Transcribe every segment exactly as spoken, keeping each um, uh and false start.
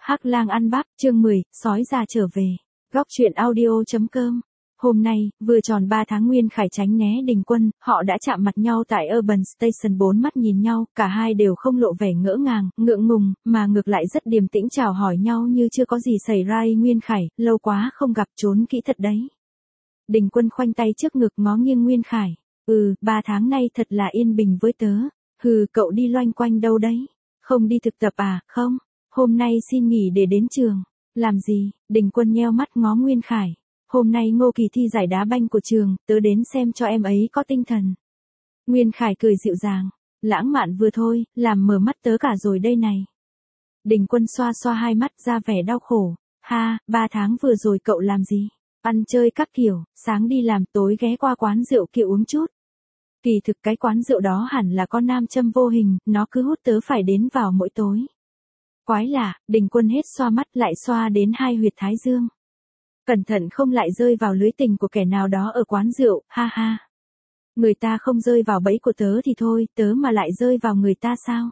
Hắc lang ăn bắp, chương mười, sói già trở về. Góc truyện audio chấm com. Hôm nay, vừa tròn ba tháng Nguyên Khải tránh né Đình Quân, họ đã chạm mặt nhau tại Urban Station, bốn mắt nhìn nhau, cả hai đều không lộ vẻ ngỡ ngàng, ngượng ngùng, mà ngược lại rất điềm tĩnh chào hỏi nhau như chưa có gì xảy ra. Nguyên Khải, lâu quá không gặp, trốn kỹ thật đấy. Đình Quân khoanh tay trước ngực ngó nghiêng Nguyên Khải. Ừ, ba tháng nay thật là yên bình với tớ. Hừ, cậu đi loanh quanh đâu đấy? Không đi thực tập à? Không. Hôm nay xin nghỉ để đến trường. Làm gì? Đình Quân nheo mắt ngó Nguyên Khải. Hôm nay Ngô Kỳ thi giải đá banh của trường, tớ đến xem cho em ấy có tinh thần. Nguyên Khải cười dịu dàng. Lãng mạn vừa thôi, làm mở mắt tớ cả rồi đây này. Đình Quân xoa xoa hai mắt ra vẻ đau khổ. Ha, ba tháng vừa rồi cậu làm gì? Ăn chơi các kiểu, sáng đi làm tối ghé qua quán rượu kia uống chút. Kỳ thực cái quán rượu đó hẳn là con nam châm vô hình, nó cứ hút tớ phải đến vào mỗi tối. Quái lạ, Đình Quân hết xoa mắt lại xoa đến hai huyệt thái dương. Cẩn thận không lại rơi vào lưới tình của kẻ nào đó ở quán rượu, ha ha. Người ta không rơi vào bẫy của tớ thì thôi, tớ mà lại rơi vào người ta sao?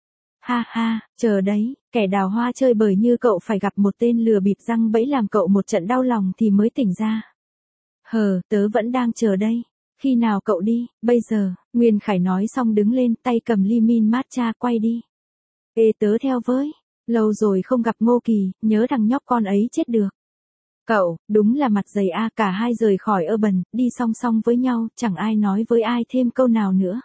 Ha ha, chờ đấy, kẻ đào hoa chơi bời như cậu phải gặp một tên lừa bịp răng bẫy làm cậu một trận đau lòng thì mới tỉnh ra. Hờ, tớ vẫn đang chờ đây. Khi nào cậu đi? Bây giờ. Nguyên Khải nói xong đứng lên, tay cầm ly min matcha, quay đi. Ê, tớ theo với. Lâu rồi không gặp Ngô Kỳ, nhớ thằng nhóc con ấy chết được. Cậu, đúng là mặt dày a. Cả hai rời khỏi Urban, đi song song với nhau, chẳng ai nói với ai thêm câu nào nữa.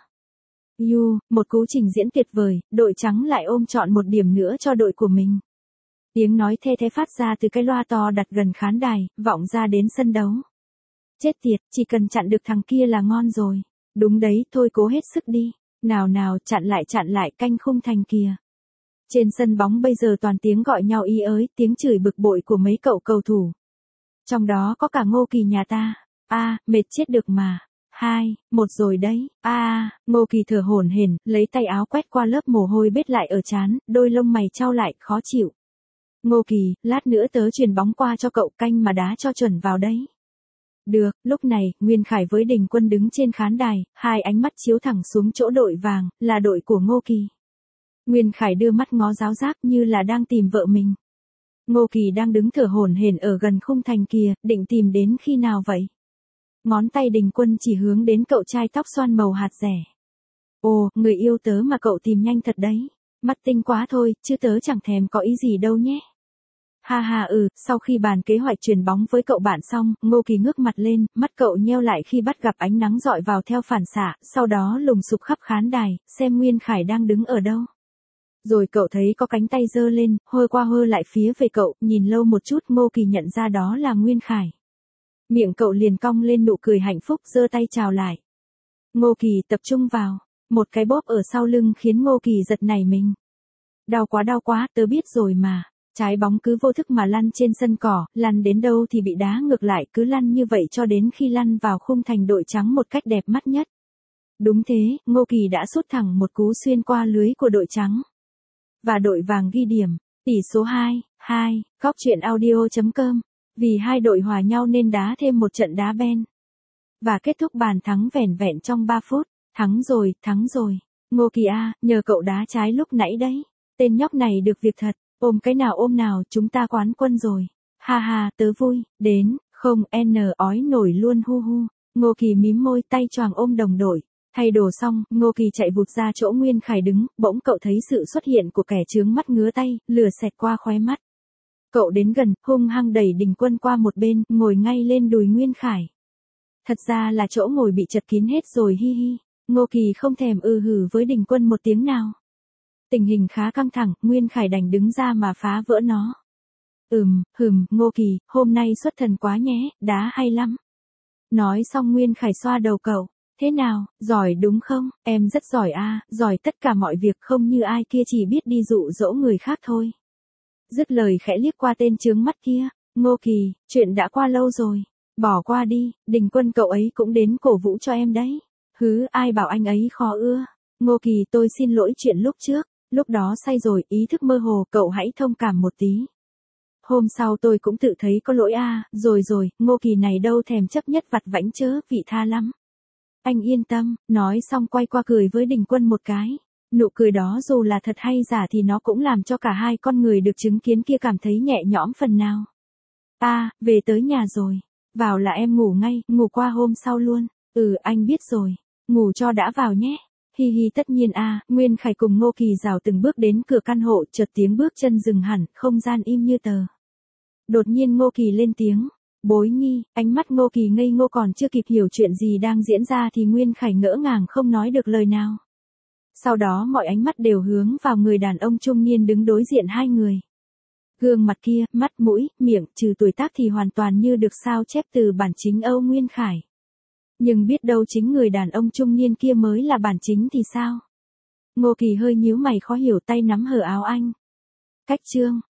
Yu, một cú trình diễn tuyệt vời, đội trắng lại ôm trọn một điểm nữa cho đội của mình. Tiếng nói the thé phát ra từ cái loa to đặt gần khán đài, vọng ra đến sân đấu. Chết tiệt, chỉ cần chặn được thằng kia là ngon rồi. Đúng đấy, thôi cố hết sức đi. Nào nào, chặn lại chặn lại, canh khung thành kìa. Trên sân bóng bây giờ toàn tiếng gọi nhau ý ới, tiếng chửi bực bội của mấy cậu cầu thủ. Trong đó có cả Ngô Kỳ nhà ta. A, à, mệt chết được mà. Hai, một rồi đấy. A, à, Ngô Kỳ thở hổn hển, lấy tay áo quét qua lớp mồ hôi bết lại ở trán, đôi lông mày chau lại, khó chịu. Ngô Kỳ, lát nữa tớ chuyền bóng qua cho cậu, canh mà đá cho chuẩn vào đấy. Được, lúc này, Nguyên Khải với Đình Quân đứng trên khán đài, hai ánh mắt chiếu thẳng xuống chỗ đội vàng, là đội của Ngô Kỳ. Nguyên Khải đưa mắt ngó giáo giác như là đang tìm vợ mình. Ngô Kỳ đang đứng thở hổn hển ở gần khung thành kìa, định tìm đến khi nào vậy? Ngón tay Đình Quân chỉ hướng đến cậu trai tóc xoăn màu hạt rẻ. Ồ, người yêu tớ mà cậu tìm nhanh thật đấy. Mắt tinh quá thôi, chứ tớ chẳng thèm có ý gì đâu nhé. Ha ha ừ, sau khi bàn kế hoạch chuyền bóng với cậu bạn xong, Ngô Kỳ ngước mặt lên, mắt cậu nheo lại khi bắt gặp ánh nắng rọi vào theo phản xạ, sau đó lùng sục khắp khán đài, xem Nguyên Khải đang đứng ở đâu. Rồi cậu thấy có cánh tay giơ lên, hơ qua hơ lại phía về cậu, nhìn lâu một chút Ngô Kỳ nhận ra đó là Nguyên Khải. Miệng cậu liền cong lên nụ cười hạnh phúc, giơ tay chào lại. Ngô Kỳ tập trung vào, một cái bóp ở sau lưng khiến Ngô Kỳ giật nảy mình. Đau quá đau quá, tớ biết rồi mà. Trái bóng cứ vô thức mà lăn trên sân cỏ, lăn đến đâu thì bị đá ngược lại, cứ lăn như vậy cho đến khi lăn vào khung thành đội trắng một cách đẹp mắt nhất. Đúng thế, Ngô Kỳ đã sút thẳng một cú xuyên qua lưới của đội trắng. Và đội vàng ghi điểm, tỷ số hai, hai, góc truyện audio chấm com. Vì hai đội hòa nhau nên đá thêm một trận đá ben. Và kết thúc bàn thắng vẻn vẹn trong ba phút. Thắng rồi, thắng rồi. Ngô Kỳ a, nhờ cậu đá trái lúc nãy đấy. Tên nhóc này được việc thật. Ôm cái nào ôm nào, chúng ta quán quân rồi. Ha ha, tớ vui, đến, không, n ói nổi luôn hu hu. Ngô Kỳ mím môi, tay choàng ôm đồng đội. Thay đồ xong, Ngô Kỳ chạy vụt ra chỗ Nguyên Khải đứng, bỗng cậu thấy sự xuất hiện của kẻ chướng mắt ngứa tay, lửa xẹt qua khóe mắt. Cậu đến gần, hung hăng đẩy Đình Quân qua một bên, ngồi ngay lên đùi Nguyên Khải. Thật ra là chỗ ngồi bị chật kín hết rồi hi hi. Ngô Kỳ không thèm ư hử với Đình Quân một tiếng nào. Tình hình khá căng thẳng, Nguyên Khải đành đứng ra mà phá vỡ nó. Ừm, hừm, Ngô Kỳ, hôm nay xuất thần quá nhé, đá hay lắm. Nói xong Nguyên Khải xoa đầu cậu. Thế nào, giỏi đúng không? Em rất giỏi a, giỏi tất cả mọi việc, không như ai kia chỉ biết đi dụ dỗ người khác thôi. Dứt lời khẽ liếc qua tên chướng mắt kia. Ngô Kỳ, chuyện đã qua lâu rồi. Bỏ qua đi, Đình Quân cậu ấy cũng đến cổ vũ cho em đấy. Hứ, ai bảo anh ấy khó ưa. Ngô Kỳ, tôi xin lỗi chuyện lúc trước. Lúc đó say rồi, ý thức mơ hồ, cậu hãy thông cảm một tí. Hôm sau tôi cũng tự thấy có lỗi a, à, rồi rồi, Ngô Kỳ này đâu thèm chấp nhất vặt vãnh chớ, vị tha lắm. Anh yên tâm, nói xong quay qua cười với Đình Quân một cái. Nụ cười đó dù là thật hay giả thì nó cũng làm cho cả hai con người được chứng kiến kia cảm thấy nhẹ nhõm phần nào. À, về tới nhà rồi. Vào là em ngủ ngay, ngủ qua hôm sau luôn. Ừ, anh biết rồi. Ngủ cho đã vào nhé. Hi hi tất nhiên à, Nguyên Khải cùng Ngô Kỳ rảo từng bước đến cửa căn hộ, chợt tiếng bước chân dừng hẳn, không gian im như tờ. Đột nhiên Ngô Kỳ lên tiếng. Bối Nhi, ánh mắt Ngô Kỳ ngây ngô còn chưa kịp hiểu chuyện gì đang diễn ra thì Nguyên Khải ngỡ ngàng không nói được lời nào. Sau đó mọi ánh mắt đều hướng vào người đàn ông trung niên đứng đối diện hai người. Gương mặt kia, mắt mũi, miệng, trừ tuổi tác thì hoàn toàn như được sao chép từ bản chính Âu Nguyên Khải. Nhưng biết đâu chính người đàn ông trung niên kia mới là bản chính thì sao? Ngô Kỳ hơi nhíu mày khó hiểu tay nắm hở áo anh. Cách chương.